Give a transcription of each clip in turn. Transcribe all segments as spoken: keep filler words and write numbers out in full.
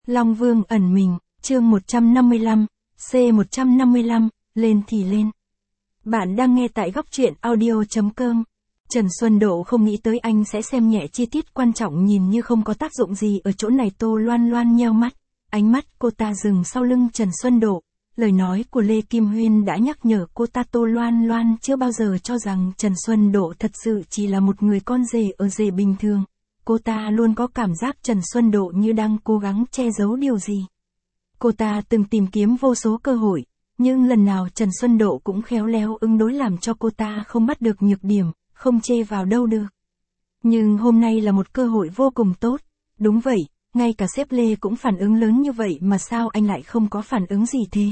Long Vương ẩn mình, chương một trăm năm mươi lăm, C một trăm năm mươi lăm, lên thì lên. Bạn đang nghe tại góc truyện audio chấm com. Trần Xuân Độ không nghĩ tới anh sẽ xem nhẹ chi tiết quan trọng nhìn như không có tác dụng gì ở chỗ này. Tô Loan Loan nheo mắt, ánh mắt cô ta dừng sau lưng Trần Xuân Độ. Lời nói của Lê Kim Huyên đã nhắc nhở cô ta. Tô Loan Loan chưa bao giờ cho rằng Trần Xuân Độ thật sự chỉ là một người con rể ở rể bình thường. Cô ta luôn có cảm giác Trần Xuân Độ như đang cố gắng che giấu điều gì. Cô ta từng tìm kiếm vô số cơ hội, nhưng lần nào Trần Xuân Độ cũng khéo léo ứng đối làm cho cô ta không bắt được nhược điểm, không chê vào đâu được. Nhưng hôm nay là một cơ hội vô cùng tốt. Đúng vậy, ngay cả sếp Lê cũng phản ứng lớn như vậy mà sao anh lại không có phản ứng gì thế?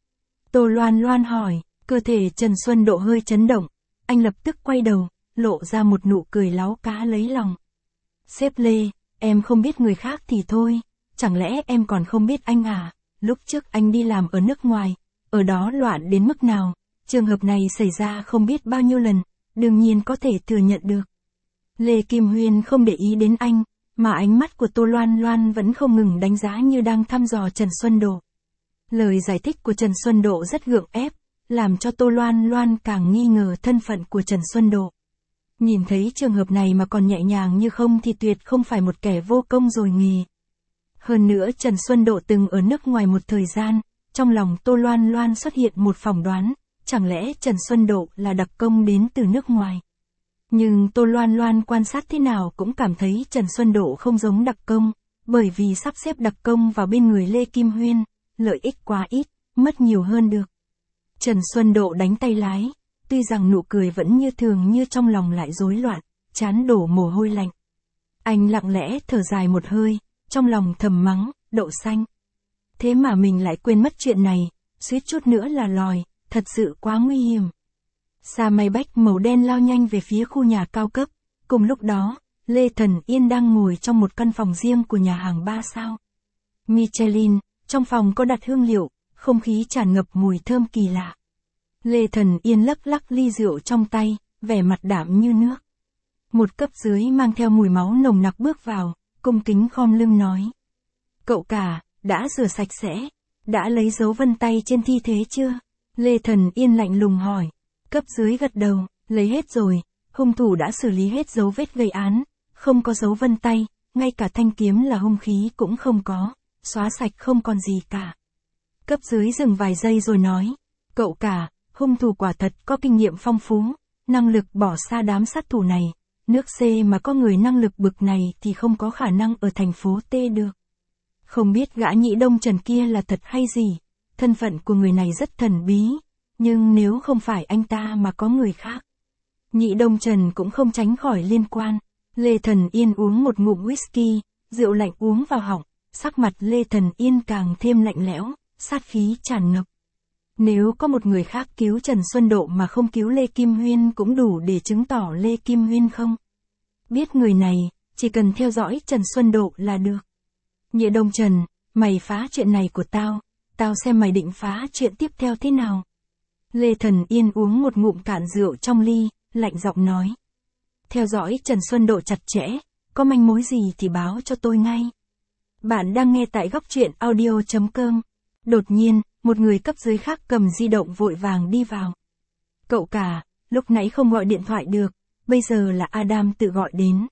Tô Loan Loan hỏi, cơ thể Trần Xuân Độ hơi chấn động, anh lập tức quay đầu, lộ ra một nụ cười láu cá lấy lòng. Sếp Lê, em không biết người khác thì thôi, chẳng lẽ em còn không biết anh à? Lúc trước anh đi làm ở nước ngoài, ở đó loạn đến mức nào, trường hợp này xảy ra không biết bao nhiêu lần, đương nhiên có thể thừa nhận được. Lê Kim Huyên không để ý đến anh, mà ánh mắt của Tô Loan Loan vẫn không ngừng đánh giá như đang thăm dò Trần Xuân Độ. Lời giải thích của Trần Xuân Độ rất gượng ép, làm cho Tô Loan Loan càng nghi ngờ thân phận của Trần Xuân Độ. Nhìn thấy trường hợp này mà còn nhẹ nhàng như không thì tuyệt không phải một kẻ vô công rồi nghề. Hơn nữa Trần Xuân Độ từng ở nước ngoài một thời gian, trong lòng Tô Loan Loan xuất hiện một phỏng đoán, chẳng lẽ Trần Xuân Độ là đặc công đến từ nước ngoài. Nhưng Tô Loan Loan quan sát thế nào cũng cảm thấy Trần Xuân Độ không giống đặc công, bởi vì sắp xếp đặc công vào bên người Lê Kim Huyên, lợi ích quá ít, mất nhiều hơn được. Trần Xuân Độ đánh tay lái, tuy rằng nụ cười vẫn như thường như trong lòng lại rối loạn, trán đổ mồ hôi lạnh. Anh lặng lẽ thở dài một hơi, trong lòng thầm mắng, Đậu Xanh. Thế mà mình lại quên mất chuyện này, suýt chút nữa là lòi, thật sự quá nguy hiểm. Xa máy bách màu đen lao nhanh về phía khu nhà cao cấp, cùng lúc đó, Lê Thần Yên đang ngồi trong một căn phòng riêng của nhà hàng ba sao Michelin, trong phòng có đặt hương liệu, không khí tràn ngập mùi thơm kỳ lạ. Lê Thần Yên lắc lắc ly rượu trong tay, vẻ mặt đạm như nước. Một cấp dưới mang theo mùi máu nồng nặc bước vào, cung kính khom lưng nói. Cậu cả, đã rửa sạch sẽ, đã lấy dấu vân tay trên thi thể chưa? Lê Thần Yên lạnh lùng hỏi. Cấp dưới gật đầu, lấy hết rồi, hung thủ đã xử lý hết dấu vết gây án, không có dấu vân tay, ngay cả thanh kiếm là hung khí cũng không có, xóa sạch không còn gì cả. Cấp dưới dừng vài giây rồi nói. Cậu cả, hung thủ quả thật có kinh nghiệm phong phú, năng lực bỏ xa đám sát thủ này. Nước C mà có người năng lực bực này thì không có khả năng ở thành phố T được. Không biết gã Nhị Đông Trần kia là thật hay gì, thân phận của người này rất thần bí, nhưng nếu không phải anh ta mà có người khác, Nhị Đông Trần cũng không tránh khỏi liên quan. Lê Thần Yên uống một ngụm whisky, rượu lạnh uống vào họng, sắc mặt Lê Thần Yên càng thêm lạnh lẽo, sát khí tràn ngập. Nếu có một người khác cứu Trần Xuân Độ mà không cứu Lê Kim Huyên cũng đủ để chứng tỏ Lê Kim Huyên không biết người này, chỉ cần theo dõi Trần Xuân Độ là được. Nhị Đông Trần, mày phá chuyện này của tao, tao xem mày định phá chuyện tiếp theo thế nào. Lê Thần Yên uống một ngụm cạn rượu trong ly, lạnh giọng nói. Theo dõi Trần Xuân Độ chặt chẽ, có manh mối gì thì báo cho tôi ngay. Bạn đang nghe tại góc truyện audio chấm com. Đột nhiên, một người cấp dưới khác cầm di động vội vàng đi vào. Cậu cả, lúc nãy không gọi điện thoại được, bây giờ là Adam tự gọi đến.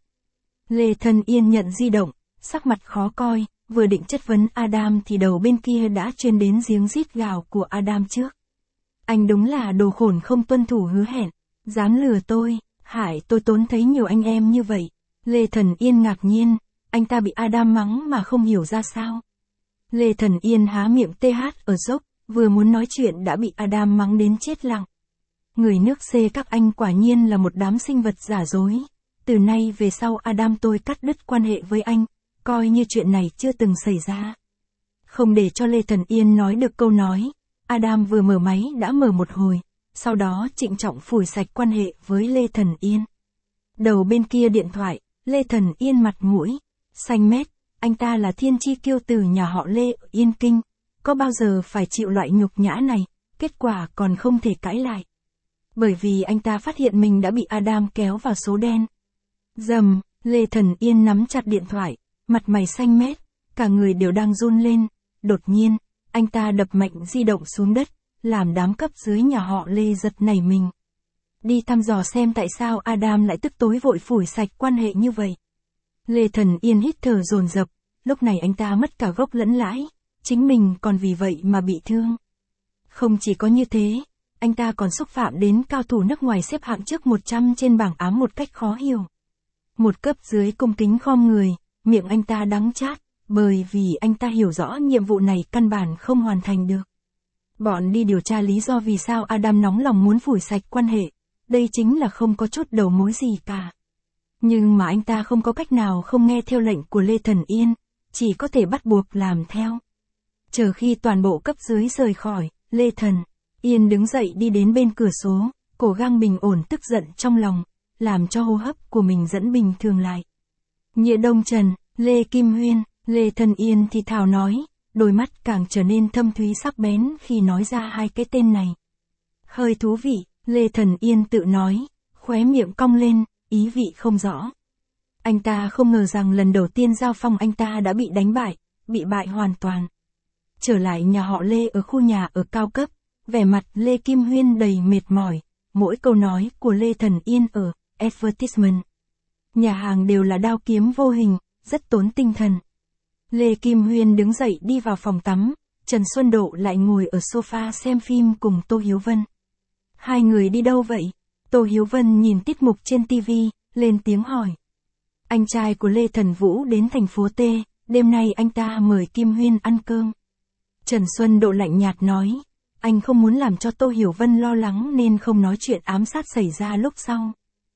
Lê Thần Yên nhận di động, sắc mặt khó coi, vừa định chất vấn Adam thì đầu bên kia đã truyền đến tiếng rít gào của Adam trước. Anh đúng là đồ khổn không tuân thủ hứa hẹn, dám lừa tôi, hại tôi tốn thấy nhiều anh em như vậy. Lê Thần Yên ngạc nhiên, anh ta bị Adam mắng mà không hiểu ra sao. Lê Thần Yên há miệng tê hát ở dốc, vừa muốn nói chuyện đã bị Adam mắng đến chết lặng. Người nước C các anh quả nhiên là một đám sinh vật giả dối. Từ nay về sau Adam tôi cắt đứt quan hệ với anh, coi như chuyện này chưa từng xảy ra. Không để cho Lê Thần Yên nói được câu nói, Adam vừa mở máy đã mở một hồi, sau đó trịnh trọng phủi sạch quan hệ với Lê Thần Yên. Đầu bên kia điện thoại, Lê Thần Yên mặt mũi xanh mét. Anh ta là thiên chi kiêu từ nhà họ Lê ở Yên Kinh, có bao giờ phải chịu loại nhục nhã này, kết quả còn không thể cãi lại. Bởi vì anh ta phát hiện mình đã bị Adam kéo vào số đen. Dầm, Lê Thần Yên nắm chặt điện thoại, mặt mày xanh mét, cả người đều đang run lên. Đột nhiên, anh ta đập mạnh di động xuống đất, làm đám cấp dưới nhà họ Lê giật nảy mình. Đi thăm dò xem tại sao Adam lại tức tối vội phủi sạch quan hệ như vậy. Lê Thần Yên hít thở dồn dập, lúc này anh ta mất cả gốc lẫn lãi, chính mình còn vì vậy mà bị thương. Không chỉ có như thế, anh ta còn xúc phạm đến cao thủ nước ngoài xếp hạng trước một trăm trên bảng ám một cách khó hiểu. Một cấp dưới cung kính khom người, miệng anh ta đắng chát, bởi vì anh ta hiểu rõ nhiệm vụ này căn bản không hoàn thành được. Bọn đi điều tra lý do vì sao Adam nóng lòng muốn phủi sạch quan hệ, đây chính là không có chút đầu mối gì cả. Nhưng mà anh ta không có cách nào không nghe theo lệnh của Lê Thần Yên, chỉ có thể bắt buộc làm theo. Chờ khi toàn bộ cấp dưới rời khỏi, Lê Thần Yên đứng dậy đi đến bên cửa sổ, cố gắng bình ổn tức giận trong lòng, làm cho hô hấp của mình dẫn bình thường lại. Nhịa Đông Trần, Lê Kim Huyên, Lê Thần Yên thì thào nói, đôi mắt càng trở nên thâm thúy sắc bén khi nói ra hai cái tên này. Hơi thú vị, Lê Thần Yên tự nói, khóe miệng cong lên, ý vị không rõ. Anh ta không ngờ rằng lần đầu tiên giao phong anh ta đã bị đánh bại, bị bại hoàn toàn. Trở lại nhà họ Lê ở khu nhà ở cao cấp, vẻ mặt Lê Kim Huyên đầy mệt mỏi, mỗi câu nói của Lê Thần Yên ở advertisement nhà hàng đều là đao kiếm vô hình, rất tốn tinh thần. Lê Kim Huyên đứng dậy đi vào phòng tắm, Trần Xuân Độ lại ngồi ở sofa xem phim cùng Tô Hiếu Vân. Hai người đi đâu vậy? Tô Hiếu Vân nhìn tiết mục trên ti vi, lên tiếng hỏi. Anh trai của Lê Thần Vũ đến thành phố T, đêm nay anh ta mời Kim Huyên ăn cơm. Trần Xuân Độ lạnh nhạt nói, anh không muốn làm cho Tô Hiểu Vân lo lắng nên không nói chuyện ám sát xảy ra lúc sau.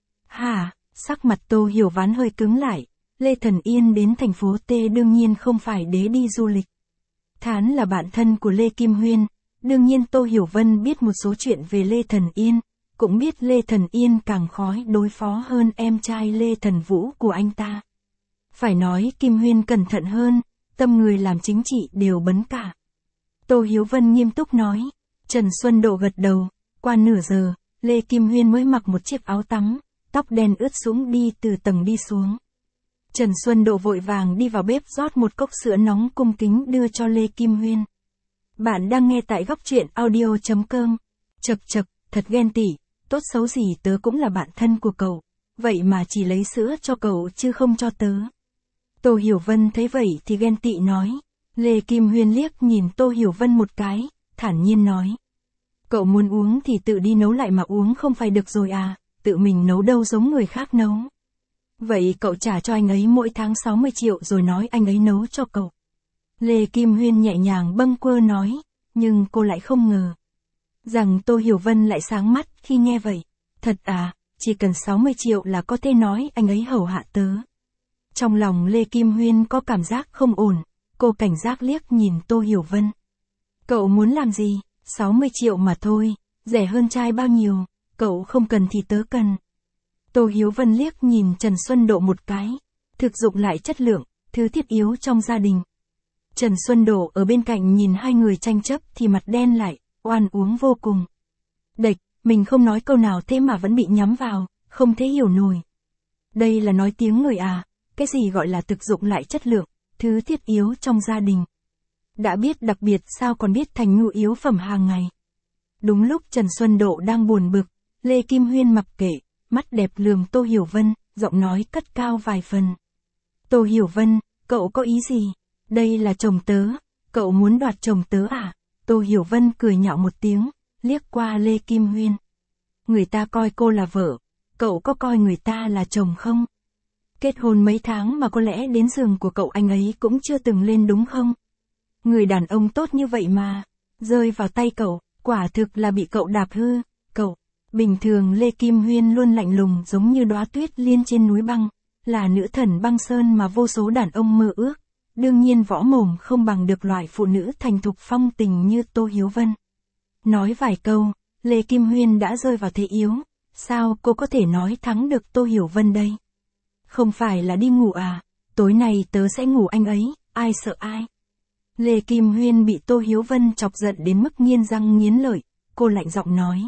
Hả? Sắc mặt Tô Hiểu Ván hơi cứng lại, Lê Thần Yên đến thành phố T đương nhiên không phải để đi du lịch. Thán là bạn thân của Lê Kim Huyên, đương nhiên Tô Hiểu Vân biết một số chuyện về Lê Thần Yên, cũng biết Lê Thần Yên càng khó đối phó hơn em trai Lê Thần Vũ của anh ta. Phải nói Kim Huyên cẩn thận hơn, tâm người làm chính trị đều bấn cả. Tô Hiếu Vân nghiêm túc nói, Trần Xuân Độ gật đầu, qua nửa giờ, Lê Kim Huyên mới mặc một chiếc áo tắm, tóc đen ướt sũng đi từ tầng đi xuống. Trần Xuân Độ vội vàng đi vào bếp rót một cốc sữa nóng cung kính đưa cho Lê Kim Huyên. Bạn đang nghe tại góc truyện audio chấm com. Chật chật, thật ghen tị, tốt xấu gì tớ cũng là bạn thân của cậu, vậy mà chỉ lấy sữa cho cậu chứ không cho tớ. Tô Hiểu Vân thấy vậy thì ghen tị nói. Lê Kim Huyên liếc nhìn Tô Hiểu Vân một cái, thản nhiên nói. Cậu muốn uống thì tự đi nấu lại mà uống không phải được rồi à, tự mình nấu đâu giống người khác nấu. Vậy cậu trả cho anh ấy mỗi tháng sáu mươi triệu rồi nói anh ấy nấu cho cậu. Lê Kim Huyên nhẹ nhàng bâng quơ nói, nhưng cô lại không ngờ rằng Tô Hiểu Vân lại sáng mắt khi nghe vậy. Thật à, chỉ cần sáu mươi triệu là có thể nói anh ấy hầu hạ tớ. Trong lòng Lê Kim Huyên có cảm giác không ổn, cô cảnh giác liếc nhìn Tô Hiểu Vân. Cậu muốn làm gì? sáu mươi triệu mà thôi, rẻ hơn trai bao nhiêu, cậu không cần thì tớ cần. Tô Hiếu Vân liếc nhìn Trần Xuân Độ một cái, thực dụng lại chất lượng, thứ thiết yếu trong gia đình. Trần Xuân Độ ở bên cạnh nhìn hai người tranh chấp thì mặt đen lại, oan uống vô cùng. Đệch, mình không nói câu nào thế mà vẫn bị nhắm vào, không thể hiểu nổi. Đây là nói tiếng người à, cái gì gọi là thực dụng lại chất lượng, thứ thiết yếu trong gia đình. Đã biết đặc biệt sao còn biết thành nhu yếu phẩm hàng ngày. Đúng lúc Trần Xuân Độ đang buồn bực, Lê Kim Huyên mặc kệ, mắt đẹp lườm Tô Hiểu Vân, giọng nói cất cao vài phần. Tô Hiểu Vân, cậu có ý gì? Đây là chồng tớ, cậu muốn đoạt chồng tớ à? Tô Hiểu Vân cười nhạo một tiếng, liếc qua Lê Kim Huyên. Người ta coi cô là vợ, cậu có coi người ta là chồng không? Kết hôn mấy tháng mà có lẽ đến giường của cậu anh ấy cũng chưa từng lên đúng không? Người đàn ông tốt như vậy mà, rơi vào tay cậu, quả thực là bị cậu đạp hư, cậu. Bình thường Lê Kim Huyên luôn lạnh lùng giống như đóa tuyết liên trên núi băng, là nữ thần băng sơn mà vô số đàn ông mơ ước. Đương nhiên võ mồm không bằng được loại phụ nữ thành thục phong tình như Tô Hiếu Vân. Nói vài câu, Lê Kim Huyên đã rơi vào thế yếu, sao cô có thể nói thắng được Tô Hiểu Vân đây? Không phải là đi ngủ à, tối nay tớ sẽ ngủ anh ấy, ai sợ ai? Lê Kim Huyên bị Tô Hiếu Vân chọc giận đến mức nghiến răng nghiến lợi, cô lạnh giọng nói.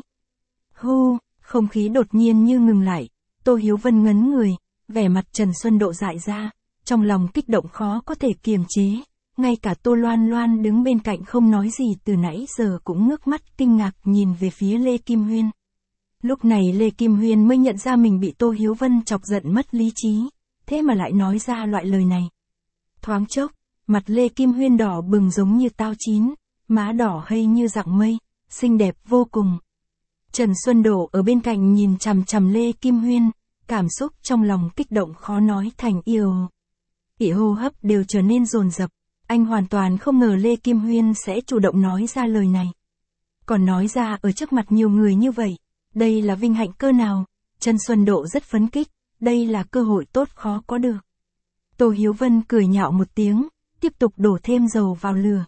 Hu, không khí đột nhiên như ngừng lại, Tô Hiếu Vân ngấn người, vẻ mặt Trần Xuân Độ dại ra, trong lòng kích động khó có thể kiềm chế, ngay cả Tô Loan Loan đứng bên cạnh không nói gì từ nãy giờ cũng ngước mắt kinh ngạc nhìn về phía Lê Kim Huyên. Lúc này Lê Kim Huyên mới nhận ra mình bị Tô Hiếu Vân chọc giận mất lý trí, thế mà lại nói ra loại lời này. Thoáng chốc, mặt Lê Kim Huyên đỏ bừng giống như táo chín, má đỏ hây như rạng mây, xinh đẹp vô cùng. Trần Xuân Đổ ở bên cạnh nhìn chằm chằm Lê Kim Huyên, cảm xúc trong lòng kích động khó nói thành yêu. Ỉ hô hấp đều trở nên dồn dập, anh hoàn toàn không ngờ Lê Kim Huyên sẽ chủ động nói ra lời này. Còn nói ra ở trước mặt nhiều người như vậy, đây là vinh hạnh cơ nào, Trần Xuân Độ rất phấn khích, đây là cơ hội tốt khó có được. Tô Hiếu Vân cười nhạo một tiếng, tiếp tục đổ thêm dầu vào lửa.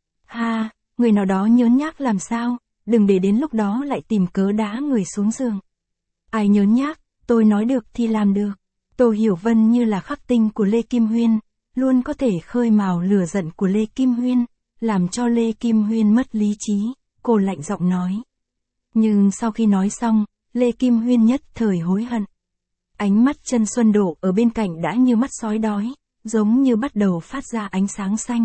Ha, người nào đó nhớn nhác làm sao, đừng để đến lúc đó lại tìm cớ đá người xuống giường. Ai nhớn nhác, tôi nói được thì làm được. Tô Hiểu Vân như là khắc tinh của Lê Kim Huyên, luôn có thể khơi mào lửa giận của Lê Kim Huyên, làm cho Lê Kim Huyên mất lý trí, cô lạnh giọng nói. Nhưng sau khi nói xong, Lê Kim Huyên nhất thời hối hận. Ánh mắt Trần Xuân Đổ ở bên cạnh đã như mắt sói đói, giống như bắt đầu phát ra ánh sáng xanh.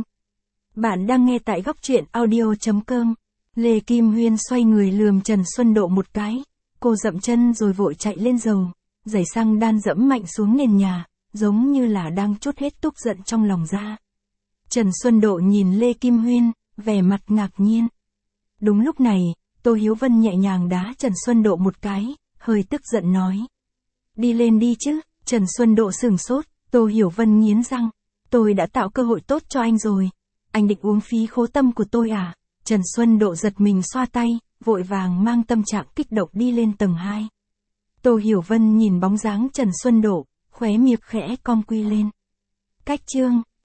Bạn đang nghe tại góc truyện audio chấm com. Lê Kim Huyên xoay người lườm Trần Xuân Độ một cái, cô dậm chân rồi vội chạy lên lầu, giày xăng đan dẫm mạnh xuống nền nhà, giống như là đang trút hết tức giận trong lòng ra. Trần Xuân Độ nhìn Lê Kim Huyên, vẻ mặt ngạc nhiên. Đúng lúc này, Tô Hiếu Vân nhẹ nhàng đá Trần Xuân Độ một cái, hơi tức giận nói. Đi lên đi chứ, Trần Xuân Độ sửng sốt, Tô Hiểu Vân nghiến răng. Tôi đã tạo cơ hội tốt cho anh rồi. Anh định uống phí khố tâm của tôi à? Trần Xuân Độ giật mình xoa tay, vội vàng mang tâm trạng kích động đi lên tầng hai. Tô Hiểu Vân nhìn bóng dáng Trần Xuân Độ, khóe miệng khẽ cong quy lên. Cách chương